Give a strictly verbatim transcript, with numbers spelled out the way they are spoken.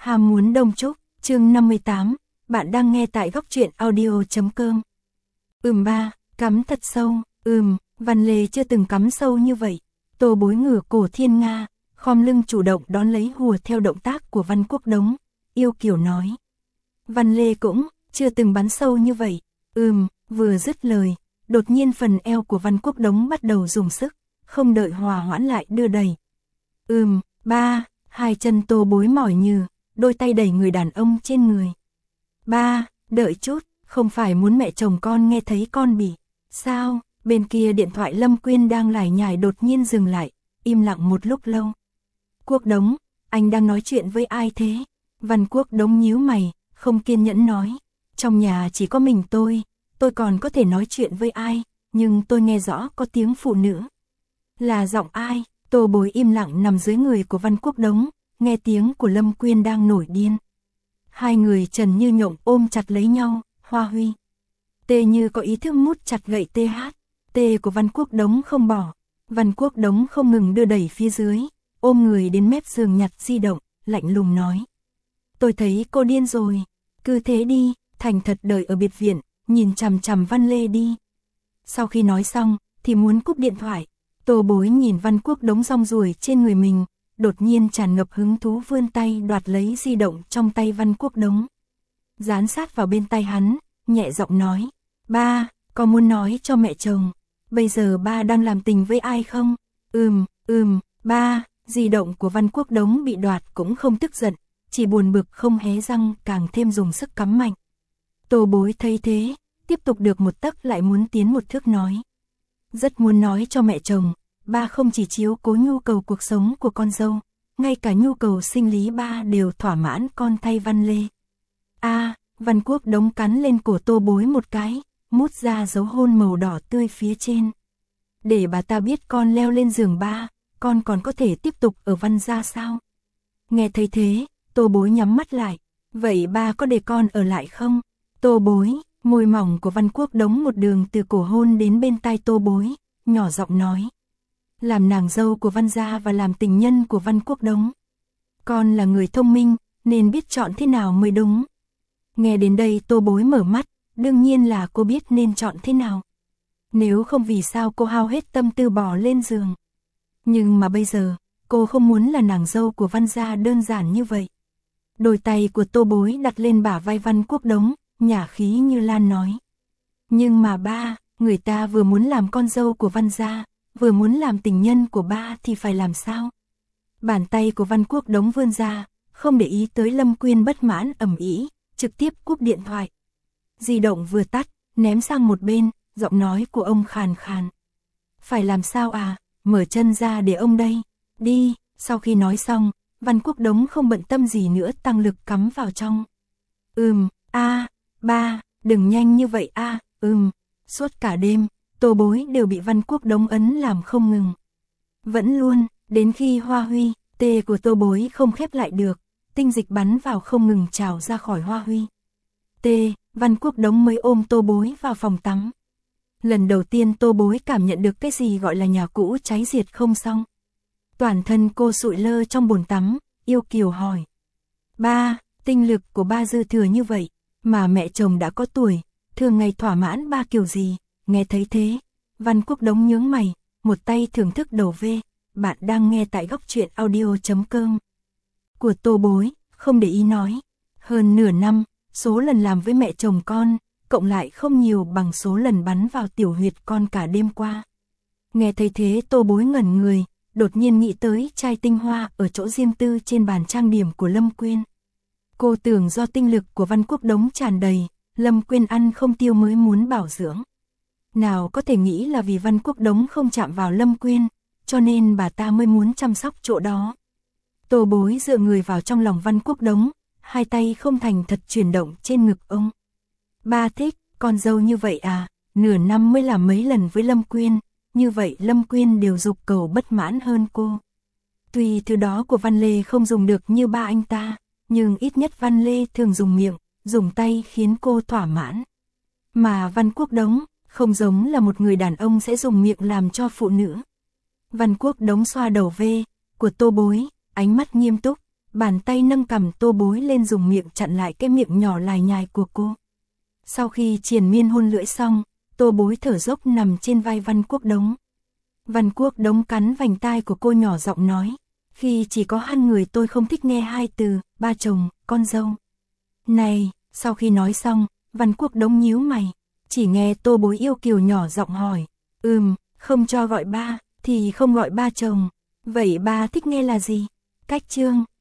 Ham muốn đông trúc, chương năm mươi tám, bạn đang nghe tại góc truyện audio chấm com. Ừm ba, cắm thật sâu, ừm, Văn Lê chưa từng cắm sâu như vậy. Tô Bối ngửa cổ thiên nga, khom lưng chủ động đón lấy hùa theo động tác của Văn Quốc Đống, yêu kiều nói. Văn Lê cũng chưa từng bắn sâu như vậy, ừm, vừa dứt lời, đột nhiên phần eo của Văn Quốc Đống bắt đầu dùng sức, không đợi hòa hoãn lại đưa đẩy. Ừm, ba, hai chân Tô Bối mỏi như, đôi tay đẩy người đàn ông trên người. Ba, đợi chút, không phải muốn mẹ chồng con nghe thấy con bị, sao? Bên kia điện thoại Lâm Quyên đang lải nhải đột nhiên dừng lại, im lặng một lúc lâu. Quốc Đống, anh đang nói chuyện với ai thế? Văn Quốc Đống nhíu mày, không kiên nhẫn nói. Trong nhà chỉ có mình tôi, tôi còn có thể nói chuyện với ai, nhưng tôi nghe rõ có tiếng phụ nữ. Là giọng ai? Tô Bối im lặng nằm dưới người của Văn Quốc Đống, nghe tiếng của Lâm Quyên đang nổi điên. Hai người trần như nhộng ôm chặt lấy nhau, Hoa Huy. Tê như có ý thức mút chặt gậy tê hát, tê của Văn Quốc Đống không bỏ. Văn Quốc Đống không ngừng đưa đẩy phía dưới, ôm người đến mép giường nhặt di động, lạnh lùng nói. Tôi thấy cô điên rồi, cứ thế đi, thành thật đợi ở biệt viện, nhìn chằm chằm Văn Lê đi. Sau khi nói xong, thì muốn cúp điện thoại, Tô Bối nhìn Văn Quốc Đống rong ruổi trên người mình, đột nhiên tràn ngập hứng thú vươn tay đoạt lấy di động trong tay Văn Quốc Đống. Dán sát vào bên tay hắn, nhẹ giọng nói, ba, có muốn nói cho mẹ chồng, bây giờ ba đang làm tình với ai không? Ừm, ừm, ba, di động của Văn Quốc Đống bị đoạt cũng không tức giận, chỉ buồn bực không hé răng càng thêm dùng sức cắm mạnh. Tô Bối thấy thế, tiếp tục được một tấc lại muốn tiến một thước nói. Rất muốn nói cho mẹ chồng, ba không chỉ chiếu cố nhu cầu cuộc sống của con dâu, ngay cả nhu cầu sinh lý ba đều thỏa mãn con thay Văn Lê. A, à, Văn Quốc Đống cắn lên cổ Tô Bối một cái, mút ra dấu hôn màu đỏ tươi phía trên. Để bà ta biết con leo lên giường ba, con còn có thể tiếp tục ở Văn gia sao? Nghe thấy thế, Tô Bối nhắm mắt lại, vậy ba có để con ở lại không? Tô Bối, môi mỏng của Văn Quốc Đống một đường từ cổ hôn đến bên tai Tô Bối, nhỏ giọng nói. Làm nàng dâu của Văn gia và làm tình nhân của Văn Quốc Đống. Con là người thông minh, nên biết chọn thế nào mới đúng. Nghe đến đây Tô Bối mở mắt, đương nhiên là cô biết nên chọn thế nào. Nếu không vì sao cô hao hết tâm tư bỏ lên giường. Nhưng mà bây giờ, cô không muốn là nàng dâu của Văn gia đơn giản như vậy. Đôi tay của Tô Bối đặt lên bả vai Văn Quốc Đống, nhả khí như lan nói. Nhưng mà ba, người ta vừa muốn làm con dâu của Văn gia, vừa muốn làm tình nhân của ba thì phải làm sao? Bàn tay của Văn Quốc Đống vươn ra, không để ý tới Lâm Quyên bất mãn ầm ĩ, trực tiếp cúp điện thoại. Di động vừa tắt, ném sang một bên, giọng nói của ông khàn khàn. Phải làm sao à, mở chân ra để ông đây, đi. Sau khi nói xong, Văn Quốc Đống không bận tâm gì nữa tăng lực cắm vào trong. Ừm, a, à, ba, đừng nhanh như vậy a, à, ừm, suốt cả đêm, Tô Bối đều bị Văn Quốc Đống ấn làm không ngừng. Vẫn luôn, đến khi Hoa Huy, tê của Tô Bối không khép lại được, tinh dịch bắn vào không ngừng trào ra khỏi Hoa Huy. Tê, Văn Quốc Đống mới ôm Tô Bối vào phòng tắm. Lần đầu tiên Tô Bối cảm nhận được cái gì gọi là nhà cũ cháy diệt không xong. Toàn thân cô sụi lơ trong bồn tắm, yêu kiều hỏi. Ba, tinh lực của ba dư thừa như vậy, mà mẹ chồng đã có tuổi, thường ngày thỏa mãn ba kiểu gì? Nghe thấy thế, Văn Quốc Đống nhướng mày, một tay thưởng thức đầu vê, bạn đang nghe tại góc truyện audio chấm com. Của Tô Bối, không để ý nói, hơn nửa năm, số lần làm với mẹ chồng con, cộng lại không nhiều bằng số lần bắn vào tiểu huyệt con cả đêm qua. Nghe thấy thế Tô Bối ngẩn người, đột nhiên nghĩ tới chai tinh hoa ở chỗ riêng tư trên bàn trang điểm của Lâm Quyên. Cô tưởng do tinh lực của Văn Quốc Đống tràn đầy, Lâm Quyên ăn không tiêu mới muốn bảo dưỡng. Nào có thể nghĩ là vì Văn Quốc Đống không chạm vào Lâm Quyên, cho nên bà ta mới muốn chăm sóc chỗ đó. Tô Bối dựa người vào trong lòng Văn Quốc Đống, hai tay không thành thật chuyển động trên ngực ông. Ba thích, con dâu như vậy à, nửa năm mới làm mấy lần với Lâm Quyên, như vậy Lâm Quyên đều dục cầu bất mãn hơn cô. Tuy thứ đó của Văn Lê không dùng được như ba anh ta, nhưng ít nhất Văn Lê thường dùng miệng, dùng tay khiến cô thỏa mãn. Mà Văn Quốc Đống, không giống là một người đàn ông sẽ dùng miệng làm cho phụ nữ. Văn Quốc Đống xoa đầu vê của Tô Bối, ánh mắt nghiêm túc, bàn tay nâng cằm Tô Bối lên dùng miệng chặn lại cái miệng nhỏ lài nhài của cô. Sau khi triền miên hôn lưỡi xong, Tô Bối thở dốc nằm trên vai Văn Quốc Đống. Văn Quốc Đống cắn vành tai của cô nhỏ giọng nói, khi chỉ có hai người tôi không thích nghe hai từ, ba chồng, con dâu. Này, sau khi nói xong, Văn Quốc Đống nhíu mày, chỉ nghe Tô Bối yêu kiều nhỏ giọng hỏi, ừm, không cho gọi ba, thì không gọi ba chồng, vậy ba thích nghe là gì? Cách chương